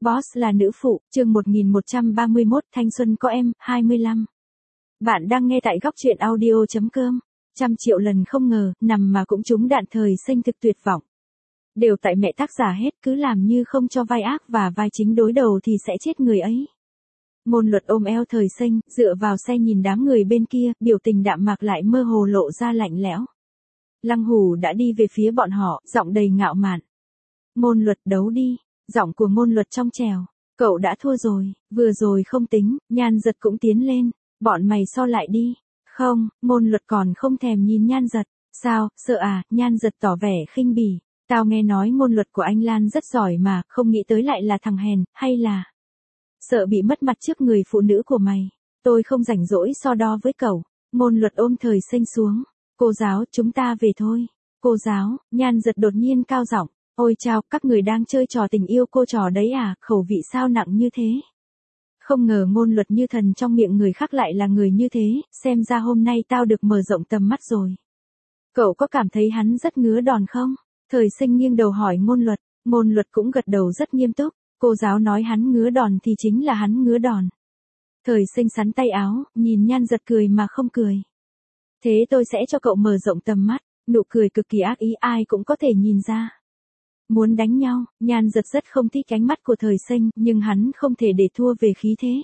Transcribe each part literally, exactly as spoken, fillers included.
Boss là nữ phụ, chương một nghìn một trăm ba mươi mốt, thanh xuân có em, hai mươi lăm. Bạn đang nghe tại góc truyện audio chấm com. Trăm triệu lần không ngờ, nằm mà cũng trúng đạn thời sinh thực tuyệt vọng. Đều tại mẹ tác giả hết, cứ làm như không cho vai ác và vai chính đối đầu thì sẽ chết người ấy. Ngôn Luật ôm eo thời sinh, dựa vào xe nhìn đám người bên kia, biểu tình đạm mạc lại mơ hồ lộ ra lạnh lẽo. Lăng Hủ đã đi về phía bọn họ, giọng đầy ngạo mạn. Ngôn Luật đấu đi. Giọng của Ngôn Luật trong trèo. Cậu đã thua rồi, vừa rồi không tính, Nhan Giật cũng tiến lên. Bọn mày so lại đi. Không, Ngôn Luật còn không thèm nhìn Nhan Giật. Sao, sợ à, Nhan Giật tỏ vẻ khinh bỉ. Tao nghe nói ngôn luật của anh Lan rất giỏi mà, không nghĩ tới lại là thằng hèn, hay là sợ bị mất mặt trước người phụ nữ của mày. Tôi không rảnh rỗi so đo với cậu. Ngôn Luật ôm thời sinh xuống. Cô giáo, chúng ta về thôi. Cô giáo, Nhan Giật đột nhiên cao giọng. Ôi chao, các người đang chơi trò tình yêu cô trò đấy à, khẩu vị sao nặng như thế. Không ngờ Ngôn Luật như thần trong miệng người khác lại là người như thế, xem ra hôm nay tao được mở rộng tầm mắt rồi. Cậu có cảm thấy hắn rất ngứa đòn không? Thời sinh nghiêng đầu hỏi Ngôn Luật, Ngôn Luật cũng gật đầu rất nghiêm túc, cô giáo nói hắn ngứa đòn thì chính là hắn ngứa đòn. Thời sinh sắn tay áo, nhìn Nhan Giật cười mà không cười. Thế tôi sẽ cho cậu mở rộng tầm mắt, nụ cười cực kỳ ác ý ai cũng có thể nhìn ra. Muốn đánh nhau, Nhan Giật rất không thích ánh mắt của thời sinh, nhưng hắn không thể để thua về khí thế.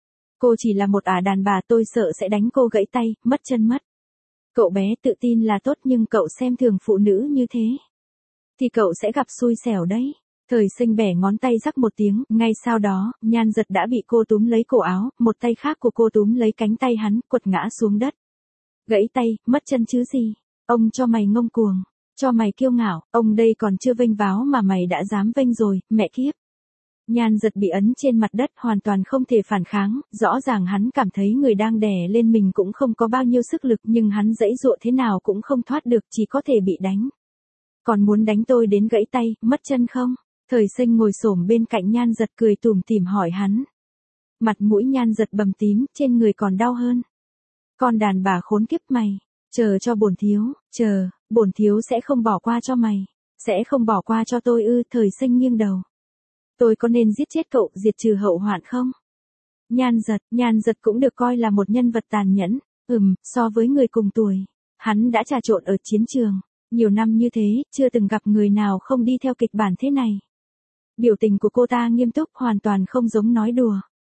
Cô chỉ là một ả đàn bà, tôi sợ sẽ đánh cô gãy tay, mất chân mất. Cậu bé tự tin là tốt nhưng cậu xem thường phụ nữ như thế thì cậu sẽ gặp xui xẻo đấy. Thời sinh bẻ ngón tay rắc một tiếng, ngay sau đó, Nhan Giật đã bị cô túm lấy cổ áo, một tay khác của cô túm lấy cánh tay hắn, quật ngã xuống đất. Gãy tay, mất chân chứ gì, ông cho mày ngông cuồng. Cho mày kiêu ngạo, ông đây còn chưa vênh váo mà mày đã dám vênh rồi, mẹ kiếp. Nhan Giật bị ấn trên mặt đất hoàn toàn không thể phản kháng, rõ ràng hắn cảm thấy người đang đè lên mình cũng không có bao nhiêu sức lực nhưng hắn giãy giụa thế nào cũng không thoát được, chỉ có thể bị đánh. Còn muốn đánh tôi đến gãy tay, mất chân không? Thời sinh ngồi xổm bên cạnh Nhan Giật cười tủm tỉm hỏi hắn. Mặt mũi Nhan Giật bầm tím, trên người còn đau hơn. Con đàn bà khốn kiếp mày, chờ cho bổn thiếu, chờ. Bổn thiếu sẽ không bỏ qua cho mày, sẽ không bỏ qua cho tôi ư? Thời sinh nghiêng đầu. Tôi có nên giết chết cậu, diệt trừ hậu hoạn không? Nhan Giật, Nhan Giật cũng được coi là một nhân vật tàn nhẫn, ừm, so với người cùng tuổi, hắn đã trà trộn ở chiến trường, nhiều năm như thế, chưa từng gặp người nào không đi theo kịch bản thế này. Biểu tình của cô ta nghiêm túc hoàn toàn không giống nói đùa.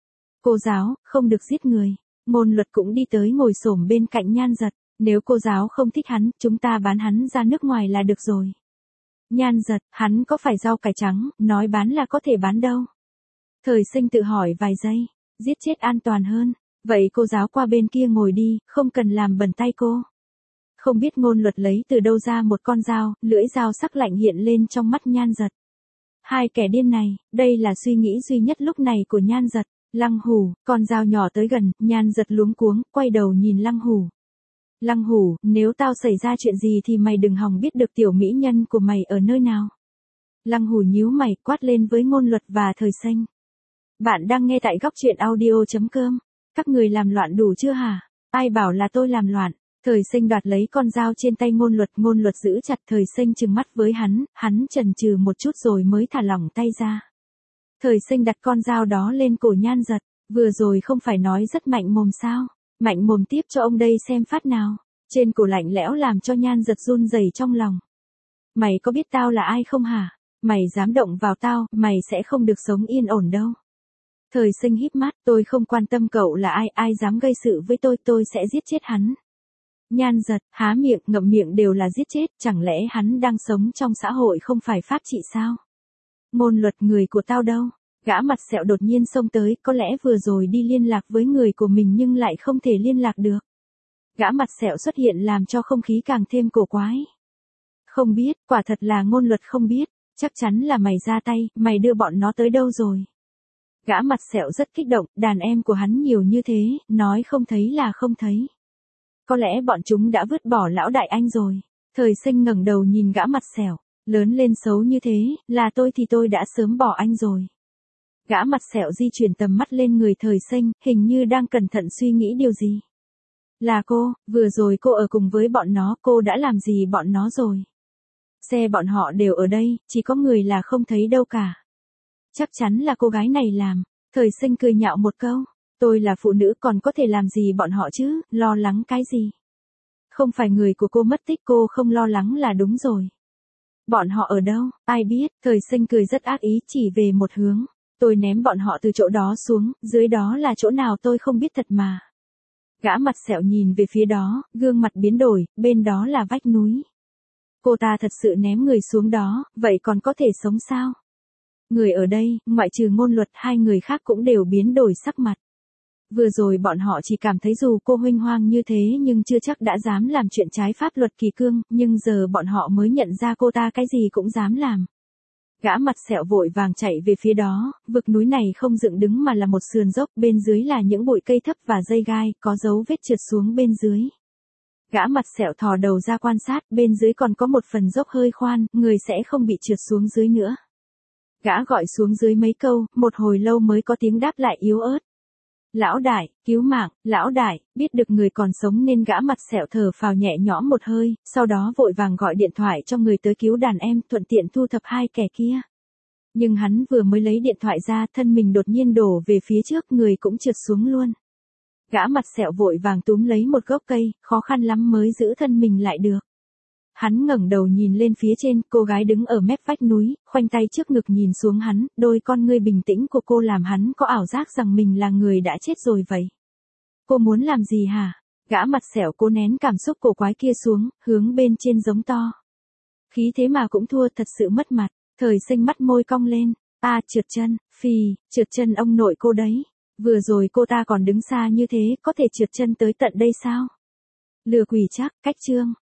Cô giáo, không được giết người. Ngôn Luật cũng đi tới ngồi xổm bên cạnh Nhan Giật. Nếu cô giáo không thích hắn, chúng ta bán hắn ra nước ngoài là được rồi. Nhan Giật, hắn có phải rau cải trắng, nói bán là có thể bán đâu. Thời sinh tự hỏi vài giây, giết chết an toàn hơn. Vậy cô giáo qua bên kia ngồi đi, không cần làm bẩn tay cô. Không biết Ngôn Luật lấy từ đâu ra một con dao, lưỡi dao sắc lạnh hiện lên trong mắt Nhan Giật. Hai kẻ điên này, đây là suy nghĩ duy nhất lúc này của Nhan Giật. Lăng Hủ, con dao nhỏ tới gần, Nhan Giật luống cuống, quay đầu nhìn Lăng Hủ. Lăng Hủ, nếu tao xảy ra chuyện gì thì mày đừng hòng biết được tiểu mỹ nhân của mày ở nơi nào. Lăng Hủ nhíu mày quát lên với Ngôn Luật và Thời sinh. Bạn đang nghe tại góc truyện audio chấm com. Các người làm loạn đủ chưa hả? Ai bảo là tôi làm loạn? Thời sinh đoạt lấy con dao trên tay Ngôn Luật, Ngôn Luật giữ chặt Thời sinh trừng mắt với hắn, hắn chần chừ một chút rồi mới thả lỏng tay ra. Thời sinh đặt con dao đó lên cổ Nhan Giật, vừa rồi không phải nói rất mạnh mồm sao? Mạnh mồm tiếp cho ông đây xem phát nào. Trên cổ lạnh lẽo làm cho Nhan Giật run rẩy trong lòng. Mày có biết tao là ai không hả? Mày dám động vào tao, mày sẽ không được sống yên ổn đâu. Thời sinh híp mắt, tôi không quan tâm cậu là ai, ai dám gây sự với tôi, tôi sẽ giết chết hắn. Nhan Giật, há miệng, ngậm miệng đều là giết chết, chẳng lẽ hắn đang sống trong xã hội không phải pháp trị sao? Ngôn Luật, người của tao đâu? Gã mặt sẹo đột nhiên xông tới, có lẽ vừa rồi đi liên lạc với người của mình nhưng lại không thể liên lạc được. Gã mặt sẹo xuất hiện làm cho không khí càng thêm cổ quái. Không biết, quả thật là Ngôn Luật không biết, chắc chắn là mày ra tay, mày đưa bọn nó tới đâu rồi? Gã mặt sẹo rất kích động, đàn em của hắn nhiều như thế, nói không thấy là không thấy. Có lẽ bọn chúng đã vứt bỏ lão đại anh rồi. Thời sinh ngẩng đầu nhìn gã mặt sẹo, lớn lên xấu như thế, là tôi thì tôi đã sớm bỏ anh rồi. Gã mặt sẹo di chuyển tầm mắt lên người Thời sinh, hình như đang cẩn thận suy nghĩ điều gì. Là cô, vừa rồi cô ở cùng với bọn nó, cô đã làm gì bọn nó rồi? Xe bọn họ đều ở đây, chỉ có người là không thấy đâu cả. Chắc chắn là cô gái này làm. Thời Sinh cười nhạo một câu. Tôi là phụ nữ còn có thể làm gì bọn họ chứ, lo lắng cái gì. Không phải người của cô mất tích cô không lo lắng là đúng rồi. Bọn họ ở đâu, ai biết, Thời Sinh cười rất ác ý chỉ về một hướng. Tôi ném bọn họ từ chỗ đó xuống, dưới đó là chỗ nào tôi không biết thật mà. Gã mặt sẹo nhìn về phía đó, gương mặt biến đổi, bên đó là vách núi. Cô ta thật sự ném người xuống đó, vậy còn có thể sống sao? Người ở đây, ngoại trừ Ngôn Luật, hai người khác cũng đều biến đổi sắc mặt. Vừa rồi bọn họ chỉ cảm thấy dù cô huênh hoang như thế nhưng chưa chắc đã dám làm chuyện trái pháp luật kỳ cương, nhưng giờ bọn họ mới nhận ra cô ta cái gì cũng dám làm. Gã mặt sẹo vội vàng chạy về phía đó, vực núi này không dựng đứng mà là một sườn dốc, bên dưới là những bụi cây thấp và dây gai, có dấu vết trượt xuống bên dưới. Gã mặt sẹo thò đầu ra quan sát, bên dưới còn có một phần dốc hơi khoan, người sẽ không bị trượt xuống dưới nữa. Gã gọi xuống dưới mấy câu, một hồi lâu mới có tiếng đáp lại yếu ớt. Lão đại, cứu mạng, lão đại, biết được người còn sống nên gã mặt sẹo thở phào nhẹ nhõm một hơi, sau đó vội vàng gọi điện thoại cho người tới cứu đàn em, thuận tiện thu thập hai kẻ kia. Nhưng hắn vừa mới lấy điện thoại ra, thân mình đột nhiên đổ về phía trước, người cũng trượt xuống luôn. Gã mặt sẹo vội vàng túm lấy một gốc cây, khó khăn lắm mới giữ thân mình lại được. Hắn ngẩng đầu nhìn lên phía trên, cô gái đứng ở mép vách núi, khoanh tay trước ngực nhìn xuống hắn, đôi con ngươi bình tĩnh của cô làm hắn có ảo giác rằng mình là người đã chết rồi vậy. Cô muốn làm gì hả? Gã mặt sẹo cố nén cảm xúc cổ quái kia xuống, hướng bên trên giống to. Khí thế mà cũng thua, thật sự mất mặt. Thời Sinh mắt môi cong lên. À, trượt chân, phì, trượt chân ông nội cô đấy. Vừa rồi cô ta còn đứng xa như thế, có thể trượt chân tới tận đây sao? Lừa quỷ chắc, cách chương.